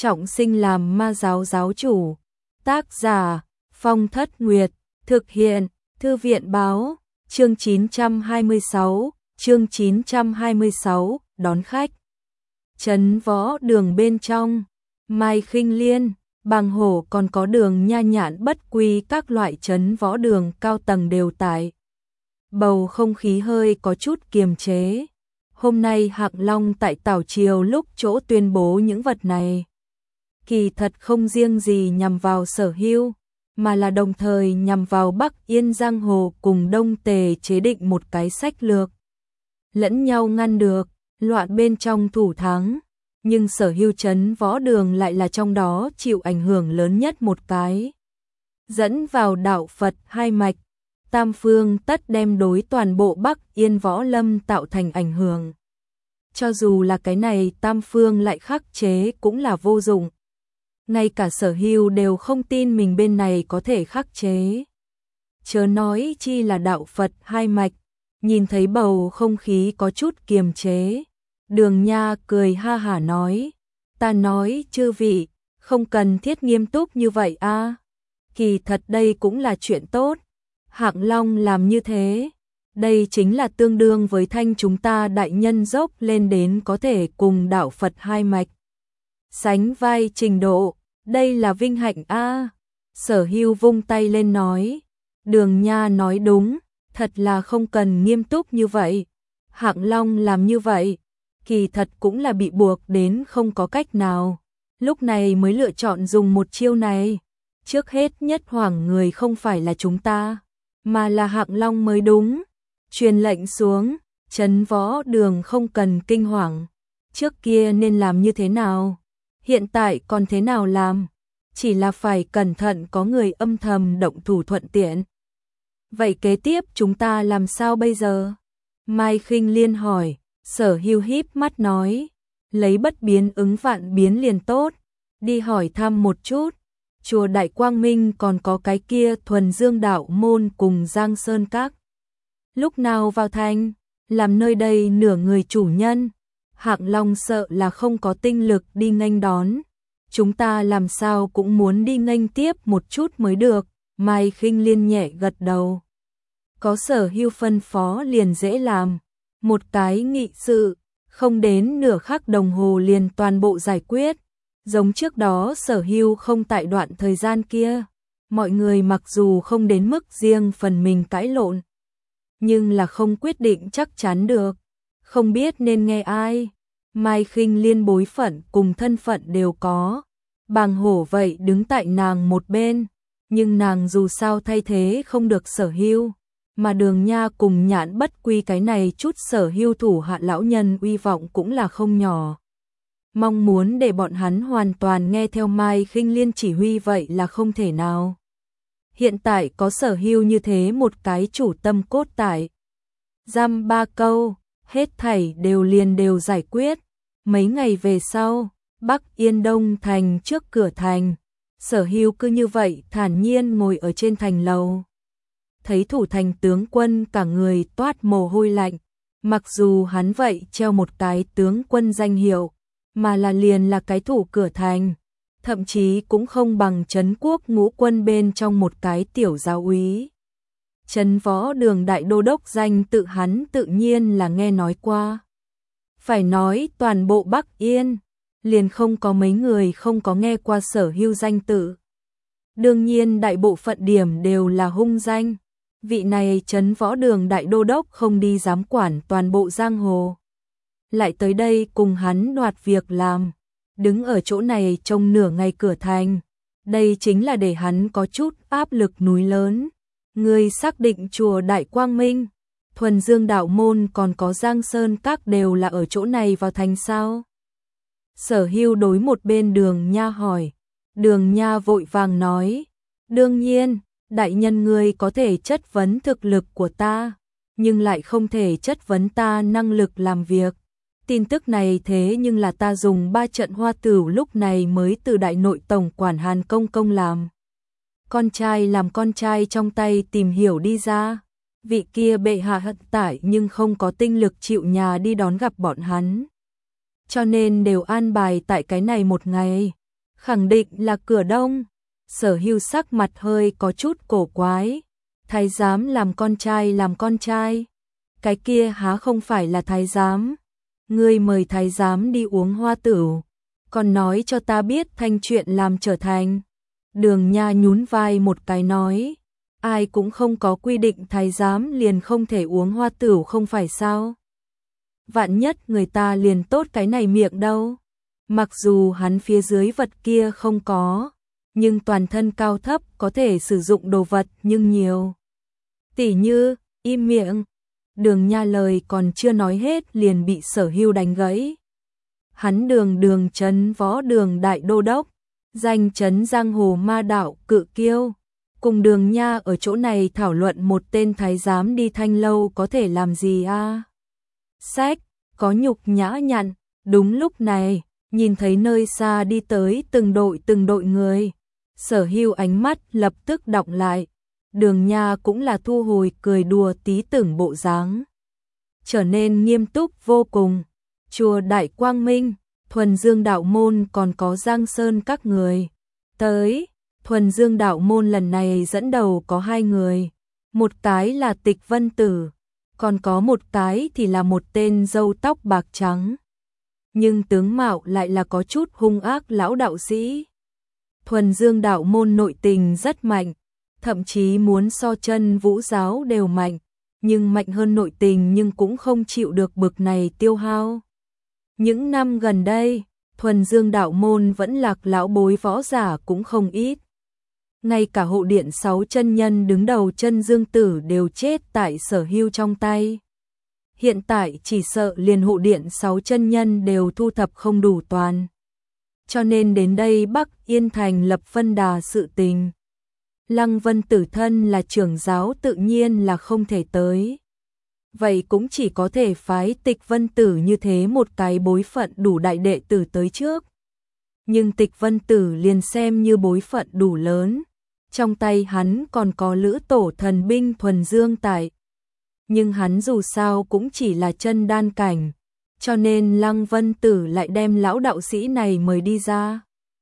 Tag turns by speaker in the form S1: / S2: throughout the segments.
S1: trọng sinh làm ma giáo giáo chủ. Tác giả Phong Thất Nguyệt, thực hiện Thư viện Báo, chương 926, đón khách. Trấn Võ Đường bên trong, Mai Khinh Liên, Bàng Hổ còn có Đường Nha Nhạn Bất Quy, các loại Trấn Võ Đường cao tầng đều tại. Bầu không khí hơi có chút kiềm chế. Hôm nay Hạng Long tại Tảo Triều lúc chỗ tuyên bố những vật này. Kỳ thật không riêng gì nhằm vào Sở Hưu, mà là đồng thời nhằm vào Bắc Yên Giang Hồ cùng Đông Tề chế định một cái sách lược. Lẫn nhau ngăn được, loạn bên trong thủ thắng, nhưng Sở Hưu Trấn Võ Đường lại là trong đó chịu ảnh hưởng lớn nhất một cái. Dẫn vào đạo Phật hai mạch, tam phương tất đem đối toàn bộ Bắc Yên Võ Lâm tạo thành ảnh hưởng. Cho dù là cái này tam phương lại khắc chế cũng là vô dụng. Ngay cả Sở Hưu đều không tin mình bên này có thể khắc chế. Chớ nói chi là đạo Phật hai mạch, nhìn thấy bầu không khí có chút kiềm chế. Đường Nha cười ha hả nói, ta nói chư vị, không cần thiết nghiêm túc như vậy a. Kỳ thật đây cũng là chuyện tốt. Hạng Long làm như thế, đây chính là tương đương với thanh chúng ta đại nhân dốc lên đến có thể cùng đạo Phật hai mạch sánh vai trình độ, đây là vinh hạnh a. Sở Hưu vung tay lên nói, Đường Nha nói đúng, thật là không cần nghiêm túc như vậy. Hạng Long làm như vậy, kỳ thật cũng là bị buộc đến không có cách nào, lúc này mới lựa chọn dùng một chiêu này. Trước hết nhất hoảng người không phải là chúng ta, mà là Hạng Long mới đúng. Truyền lệnh xuống, Trấn Võ Đường không cần kinh hoàng. Trước kia nên làm như thế nào, hiện tại còn thế nào làm, chỉ là phải cẩn thận có người âm thầm động thủ thuận tiện. Vậy kế tiếp chúng ta làm sao bây giờ? Mai Khinh Liên hỏi. Sở Hưu híp mắt nói, lấy bất biến ứng vạn biến liền tốt, đi hỏi thăm một chút. Chùa Đại Quang Minh còn có cái kia Thuần Dương Đạo Môn cùng Giang Sơn Các. Lúc nào vào thành, làm nơi đây nửa người chủ nhân, Hạng Long sợ là không có tinh lực đi nghênh đón. Chúng ta làm sao cũng muốn đi nghênh tiếp một chút mới được. Mai Khinh Liên nhẹ gật đầu. Có Sở Hưu phân phó liền dễ làm. Một cái nghị sự, không đến nửa khắc đồng hồ liền toàn bộ giải quyết. Giống trước đó Sở Hưu không tại đoạn thời gian kia, mọi người mặc dù không đến mức riêng phần mình cãi lộn, nhưng là không quyết định chắc chắn được, không biết nên nghe ai. Mai Khinh Liên bối phận cùng thân phận đều có, Bàng Hổ vậy đứng tại nàng một bên, nhưng nàng dù sao thay thế không được Sở Hưu, mà Đường Nha cùng Nhạn Bất Quy cái này chút Sở Hưu thủ hạ lão nhân uy vọng cũng là không nhỏ. Mong muốn để bọn hắn hoàn toàn nghe theo Mai Khinh Liên chỉ huy vậy là không thể nào. Hiện tại có Sở Hưu như thế một cái chủ tâm cốt tại. Dăm ba câu, hết thảy đều giải quyết. Mấy ngày về sau, Bắc Yên Đông thành trước cửa thành, Sở Hưu cứ như vậy thản nhiên ngồi ở trên thành lầu. Thấy thủ thành tướng quân cả người toát mồ hôi lạnh, mặc dù hắn vậy treo một cái tướng quân danh hiệu, mà là liền là cái thủ cửa thành, thậm chí cũng không bằng Trấn Quốc Ngũ Quân bên trong một cái tiểu giáo úy. Trấn Võ Đường đại đô đốc danh tự hắn tự nhiên là nghe nói qua. Phải nói toàn bộ Bắc Yên, liền không có mấy người không có nghe qua Sở Hưu danh tự. Đương nhiên đại bộ phận điểm đều là hung danh. Vị này Trấn Võ Đường đại đô đốc không đi dám quản toàn bộ giang hồ, lại tới đây cùng hắn đoạt việc làm, đứng ở chỗ này trong nửa ngày cửa thành, đây chính là để hắn có chút áp lực núi lớn. Người xác định chùa Đại Quang Minh, Thuần Dương Đạo Môn còn có Giang Sơn Các đều là ở chỗ này vào thành sao? Sở Hưu đối một bên Đường Nha hỏi. Đường Nha vội vàng nói, đương nhiên, đại nhân ngươi có thể chất vấn thực lực của ta, nhưng lại không thể chất vấn ta năng lực làm việc. Tin tức này thế nhưng là ta dùng 3 trận hoa tửu lúc này mới từ đại nội tổng quản Hàn Công Công làm con trai trong tay tìm hiểu đi ra. Vị kia bệ hạ hận tải nhưng không có tinh lực chịu nhà đi đón gặp bọn hắn, cho nên đều an bài tại cái này một ngày. Khẳng định là cửa đông. Sở Hưu sắc mặt hơi có chút cổ quái. Thái giám làm con trai. Cái kia há không phải là thái giám. Ngươi mời thái giám đi uống hoa tửu, còn nói cho ta biết thanh chuyện làm trở thành. Đường Nha nhún vai một cái nói, ai cũng không có quy định thái giám liền không thể uống hoa tửu không phải sao. Vạn nhất người ta liền tốt cái này miệng đâu. Mặc dù hắn phía dưới vật kia không có, nhưng toàn thân cao thấp có thể sử dụng đồ vật nhưng nhiều. Tỉ như, im miệng. Đường Nha lời còn chưa nói hết liền bị Sở Hưu đánh gãy. Hắn Đường trấn võ đường đại đô đốc, danh chấn giang hồ ma đạo cự kiêu. Cùng Đường Nha ở chỗ này thảo luận một tên thái giám đi Thanh lâu có thể làm gì a? Sách, có nhục nhã nhặn. Đúng lúc này, nhìn thấy nơi xa đi tới từng đội người. Sở Hưu ánh mắt lập tức đọng lại. Đường Nha cũng là thu hồi cười đùa tí tưởng bộ dáng, trở nên nghiêm túc vô cùng. Chùa Đại Quang Minh, Thuần Dương đạo môn còn có Giang Sơn các người tới. Thuần Dương đạo môn lần này dẫn đầu có 2 người, một cái là Tịch Vân Tử, còn có một cái thì là một tên râu tóc bạc trắng, nhưng tướng mạo lại là có chút hung ác lão đạo sĩ. Thuần Dương đạo môn nội tình rất mạnh, thậm chí muốn so chân Vũ giáo đều mạnh, nhưng mạnh hơn nội tình nhưng cũng không chịu được bực này tiêu hao. Những năm gần đây, Thuần Dương đạo môn vẫn lạc lão bối võ giả cũng không ít. Ngay cả hộ điện 6 chân nhân đứng đầu Chân Dương Tử đều chết tại Sở Hưu trong tay. Hiện tại chỉ sợ liền hộ điện 6 chân nhân đều thu thập không đủ toàn. Cho nên đến đây Bắc Yên Thành lập phân đà sự tình. Lăng Vân Tử thân là trưởng giáo tự nhiên là không thể tới. Vậy cũng chỉ có thể phái Tịch Vân Tử như thế một cái bối phận đủ đại đệ tử tới trước. Nhưng Tịch Vân Tử liền xem như bối phận đủ lớn. Trong tay hắn còn có lữ tổ thần binh Thuần Dương tại. Nhưng hắn dù sao cũng chỉ là chân đan cảnh. Cho nên Lăng Vân Tử lại đem lão đạo sĩ này mời đi ra.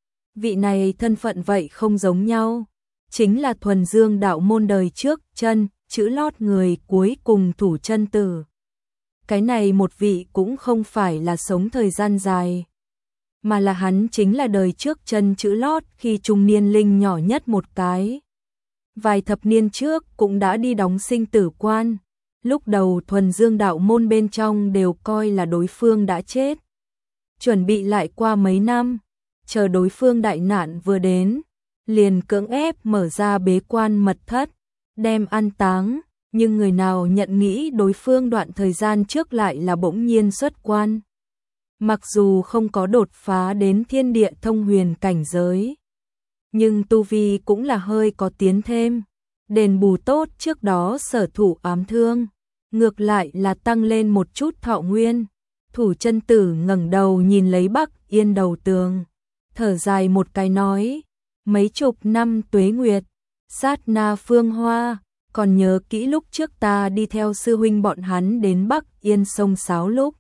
S1: Vị này thân phận vậy không giống nhau. Chính là Thuần Dương đạo môn đời trước chân, chữ lót người cuối cùng thủ chân tử. Cái này một vị cũng không phải là sống thời gian dài, mà là hắn chính là đời trước chân chữ lót khi trung niên linh nhỏ nhất một cái. Vài thập niên trước cũng đã đi đóng sinh tử quan. Lúc đầu Thuần Dương đạo môn bên trong đều coi là đối phương đã chết. Chuẩn bị lại qua mấy năm, chờ đối phương đại nạn vừa đến, liền cưỡng ép mở ra bế quan mật thất, đem an táng, nhưng người nào nhận nghĩ đối phương đoạn thời gian trước lại là bỗng nhiên xuất quan. Mặc dù không có đột phá đến thiên địa thông huyền cảnh giới, nhưng tu vi cũng là hơi có tiến thêm, đền bù tốt trước đó sở thủ ám thương, ngược lại là tăng lên một chút thọ nguyên. Thủ chân tử ngẩng đầu nhìn lấy Bắc Yên đầu tường, thở dài một cái nói, mấy chục năm tuế nguyệt, sát na phương hoa, còn nhớ kỹ lúc trước ta đi theo sư huynh bọn hắn đến Bắc Yên sông Sáo lúc.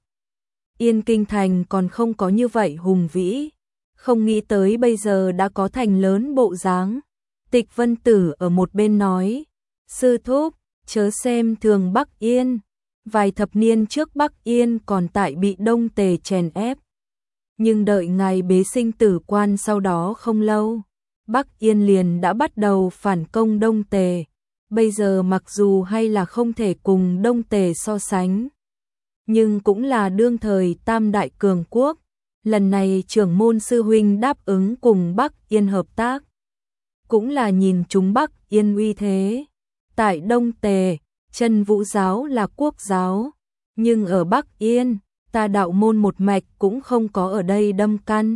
S1: Yên Kinh Thành còn không có như vậy hùng vĩ, không nghĩ tới bây giờ đã có thành lớn bộ dáng. Tịch Vân Tử ở một bên nói, sư thúc, chớ xem thường Bắc Yên, vài thập niên trước Bắc Yên còn tại bị Đông Tề chèn ép. Nhưng đợi ngày bế sinh tử quan sau đó không lâu, Bắc Yên liền đã bắt đầu phản công Đông Tề. Bây giờ mặc dù hay là không thể cùng Đông Tề so sánh, nhưng cũng là đương thời tam đại cường quốc. Lần này trưởng môn sư huynh đáp ứng cùng Bắc Yên hợp tác, cũng là nhìn chúng Bắc Yên uy thế. Tại Đông Tề, Chân Vũ giáo là quốc giáo, nhưng ở Bắc Yên, ta đạo môn một mạch cũng không có ở đây đâm căn.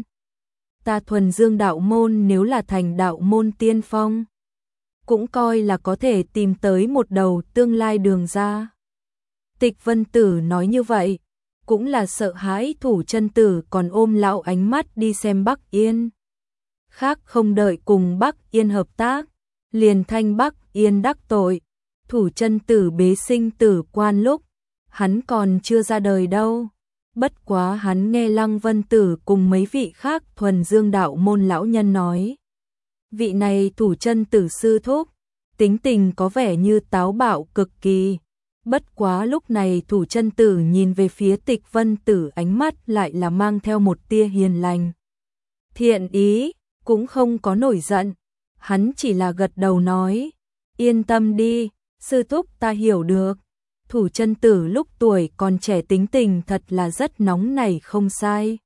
S1: Ta Thuần Dương đạo môn nếu là thành đạo môn tiên phong, cũng coi là có thể tìm tới một đầu tương lai đường ra. Tịch Vân Tử nói như vậy, cũng là sợ hãi Thủ chân tử còn ôm lão ánh mắt đi xem Bắc Yên. Khác không đợi cùng Bắc Yên hợp tác, liền thanh Bắc Yên đắc tội. Thủ chân tử bế sinh tử quan lúc, hắn còn chưa ra đời đâu. Bất quá hắn nghe Lăng Vân Tử cùng mấy vị khác thuần dương đạo môn lão nhân nói. Vị này Thủ Chân Tử sư thúc, tính tình có vẻ như táo bạo cực kỳ. Bất quá lúc này Thủ Chân Tử nhìn về phía Tịch Vân Tử, ánh mắt lại là mang theo một tia hiền lành. Thiện ý, cũng không có nổi giận. Hắn chỉ là gật đầu nói, yên tâm đi, sư thúc ta hiểu được. Thủ Chân Tử lúc tuổi còn trẻ tính tình thật là rất nóng nảy không sai.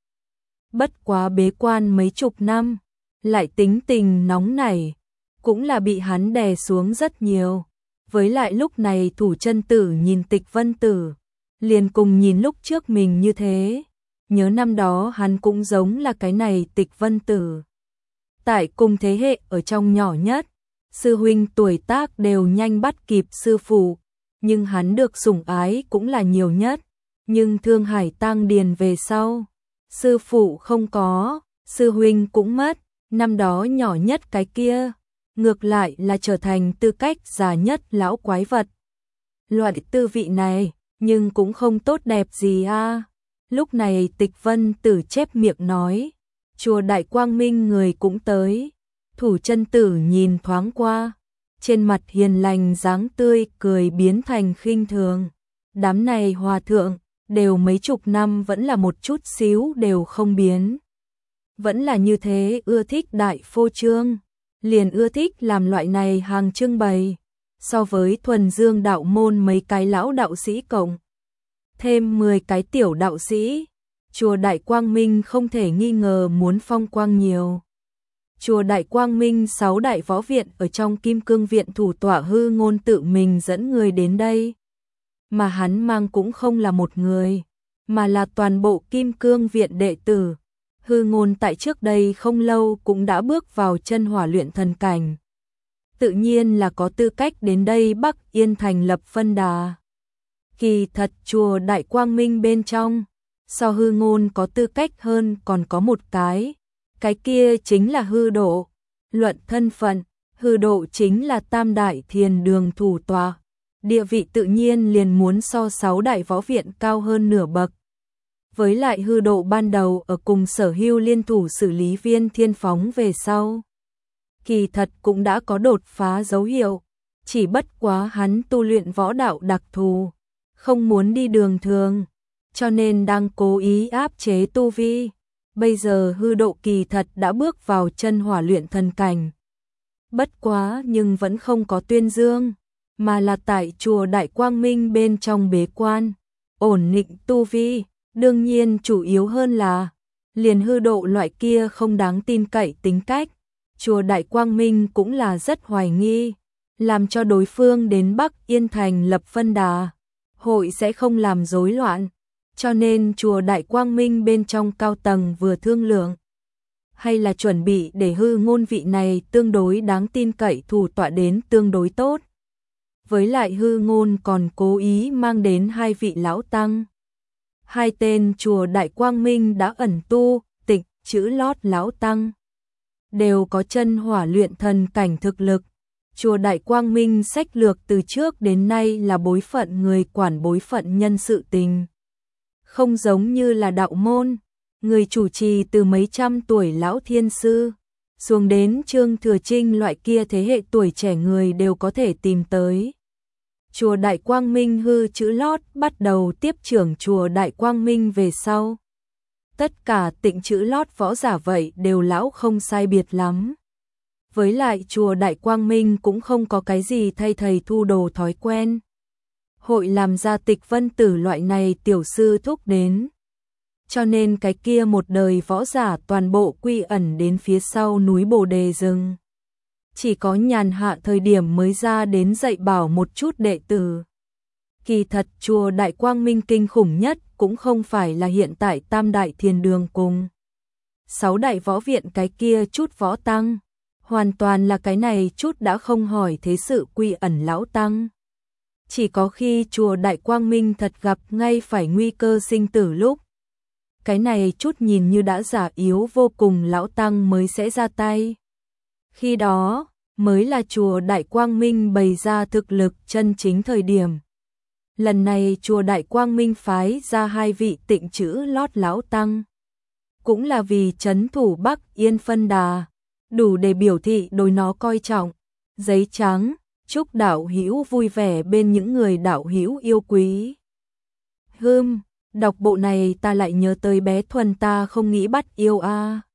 S1: Bất quá bế quan mấy chục năm, lại tính tình nóng nảy, cũng là bị hắn đè xuống rất nhiều. Với lại lúc này Thủ Chân Tử nhìn Tịch Vân Tử, liền cùng nhìn lúc trước mình như thế. Nhớ năm đó hắn cũng giống là cái này Tịch Vân Tử. Tại cùng thế hệ ở trong nhỏ nhất, sư huynh tuổi tác đều nhanh bắt kịp sư phụ, nhưng hắn được sủng ái cũng là nhiều nhất. Nhưng Thương Hải Tăng Điền về sau, sư phụ không có, sư huynh cũng mất, năm đó nhỏ nhất cái kia, ngược lại là trở thành tư cách già nhất lão quái vật. Loại tư vị này, nhưng cũng không tốt đẹp gì a. Lúc này Tịch Vân Tử chép miệng nói, chùa Đại Quang Minh người cũng tới. Thủ Chân Tử nhìn thoáng qua, trên mặt hiền lành dáng tươi cười biến thành khinh thường. Đám này hòa thượng, đều mấy chục năm vẫn là một chút xíu đều không biến. Vẫn là như thế, ưa thích đại phô trương, liền ưa thích làm loại này hàng trưng bày. So với thuần dương đạo môn mấy cái lão đạo sĩ cộng thêm 10 cái tiểu đạo sĩ, chùa Đại Quang Minh không thể nghi ngờ muốn phong quang nhiều. Chùa Đại Quang Minh 6 đại võ viện ở trong Kim Cương Viện thủ tọa Hư Ngôn tự mình dẫn người đến đây. Mà hắn mang cũng không là một người, mà là toàn bộ Kim Cương Viện đệ tử. Hư Ngôn tại trước đây không lâu cũng đã bước vào chân hỏa luyện thần cảnh. Tự nhiên là có tư cách đến đây Bắc Yên thành lập phân đà. Kỳ thật chùa Đại Quang Minh bên trong, so Hư Ngôn có tư cách hơn còn có một cái kia chính là Hư Độ. Luận thân phận, Hư Độ chính là Tam Đại Thiền Đường thủ tọa, địa vị tự nhiên liền muốn so 6 đại võ viện cao hơn nửa bậc. Với lại Hư Độ ban đầu ở cùng Sở Hưu liên thủ xử lý Viên Thiên Phóng về sau, kỳ thật cũng đã có đột phá dấu hiệu, chỉ bất quá hắn tu luyện võ đạo đặc thù, không muốn đi đường thường, cho nên đang cố ý áp chế tu vi. Bây giờ Hư Độ kỳ thật đã bước vào chân hỏa luyện thần cảnh. Bất quá nhưng vẫn không có tuyên dương, mà là tại chùa Đại Quang Minh bên trong bế quan, ổn định tu vi. Đương nhiên chủ yếu hơn là, liền Hư Độ loại kia không đáng tin cậy tính cách, chùa Đại Quang Minh cũng là rất hoài nghi, làm cho đối phương đến Bắc Yên thành lập phân đà, hội sẽ không làm rối loạn. Cho nên chùa Đại Quang Minh bên trong cao tầng vừa thương lượng, hay là chuẩn bị để Hư Ngôn vị này tương đối đáng tin cậy thủ tọa đến tương đối tốt. Với lại Hư Ngôn còn cố ý mang đến 2 vị lão tăng. 2 tên chùa Đại Quang Minh đã ẩn tu, Tịch Chữ Lót lão tăng, đều có chân hỏa luyện thần cảnh thực lực. Chùa Đại Quang Minh sách lược từ trước đến nay là bối phận người quản bối phận nhân sự tình. Không giống như là đạo môn, người chủ trì từ mấy trăm tuổi lão thiên sư, xuống đến Trương Thừa Trinh loại kia thế hệ tuổi trẻ người đều có thể tìm tới. Chùa Đại Quang Minh Hư Chữ Lót bắt đầu tiếp trưởng chùa Đại Quang Minh về sau. Tất cả Tịnh Chữ Lót võ giả vậy đều lão không sai biệt lắm. Với lại chùa Đại Quang Minh cũng không có cái gì thay thầy thu đồ thói quen. Hội làm ra Tịch Vân Tử loại này tiểu sư thúc đến. Cho nên cái kia một đời võ giả toàn bộ quy ẩn đến phía sau núi Bồ Đề rừng. Chỉ có nhàn hạ thời điểm mới ra đến dạy bảo một chút đệ tử. Kỳ thật chùa Đại Quang Minh kinh khủng nhất cũng không phải là hiện tại Tam Đại Thiền Đường cùng 6 đại võ viện cái kia chút võ tăng. Hoàn toàn là cái này chút đã không hỏi thế sự quy ẩn lão tăng. Chỉ có khi chùa Đại Quang Minh thật gặp ngay phải nguy cơ sinh tử lúc, cái này chút nhìn như đã già yếu vô cùng lão tăng mới sẽ ra tay. Khi đó, mới là chùa Đại Quang Minh bày ra thực lực chân chính thời điểm. lần này chùa Đại Quang Minh phái ra 2 vị tịnh chữ lót lão tăng. Cũng là vì trấn thủ Bắc Yên phân đà, đủ để biểu thị đối nó coi trọng. Giấy trắng, chúc đạo hữu vui vẻ bên những người đạo hữu yêu quý. Đọc bộ này ta lại nhớ tới bé Thuần ta không nghĩ bắt yêu a.